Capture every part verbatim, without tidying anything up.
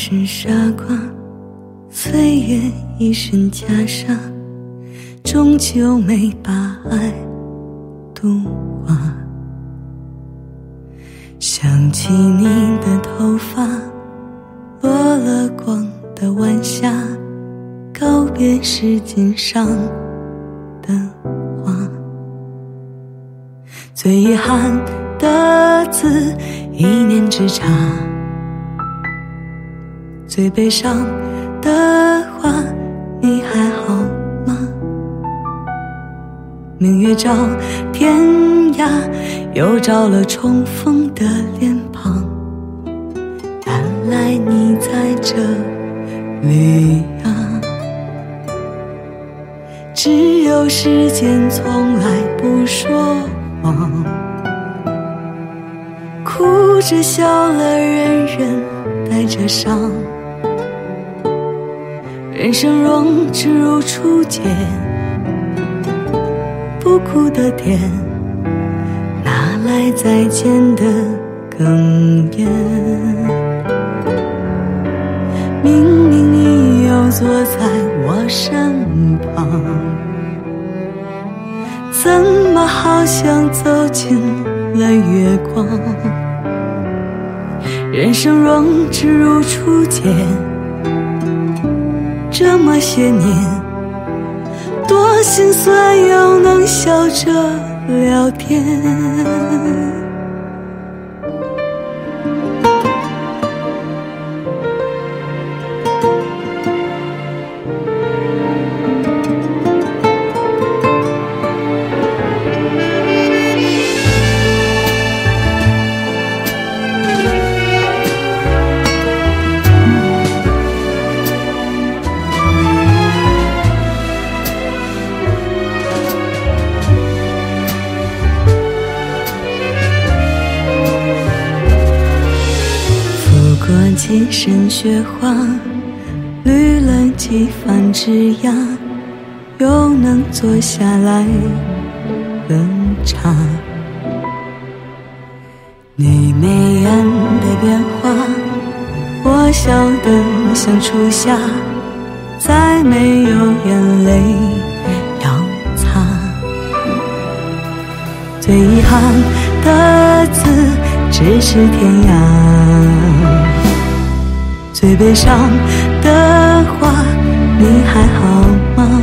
是傻瓜，岁月一身袈裟，终究没把爱度化。想起你的头发，落了光的晚霞，告别时间上的花。最遗憾的字，一念之差。最悲伤的话，你还好吗？明月照天涯，又照了重逢的脸庞。原来你在这里啊，只有时间从来不说谎，哭着笑了，人人带着伤。人生若只如初见，不哭的甜，哪来再见的哽咽？明明你又坐在我身旁，怎么好像走进了月光？人生若只如初见，这么些年，多心酸又能笑着聊天。过几身雪花，绿了几番枝桠，又能坐下来喝茶。你眉眼的变化，我笑得像初夏，再没有眼泪要擦。最遗憾的字，只是天涯。最悲伤的话，你还好吗？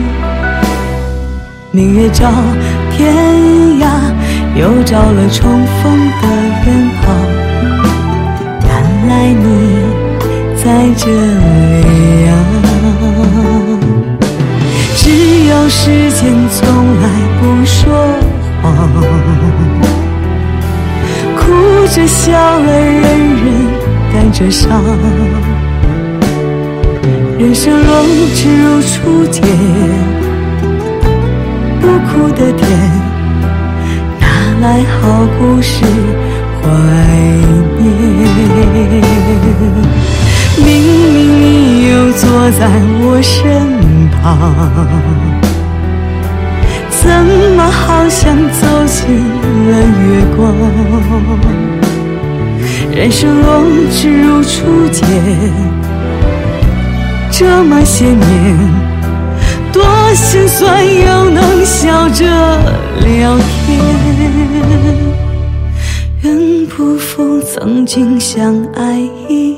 明月照天涯，又照了重逢的脸庞。原来你在这里啊，只有时间从来不说谎，哭着笑了，人人带着伤。人生若只如初见，不哭的甜，哪来好故事怀念？明明你又坐在我身旁，怎么好像走进了月光？人生若只如初见，这么些年，多心酸又能笑着聊天。愿不负曾经相爱一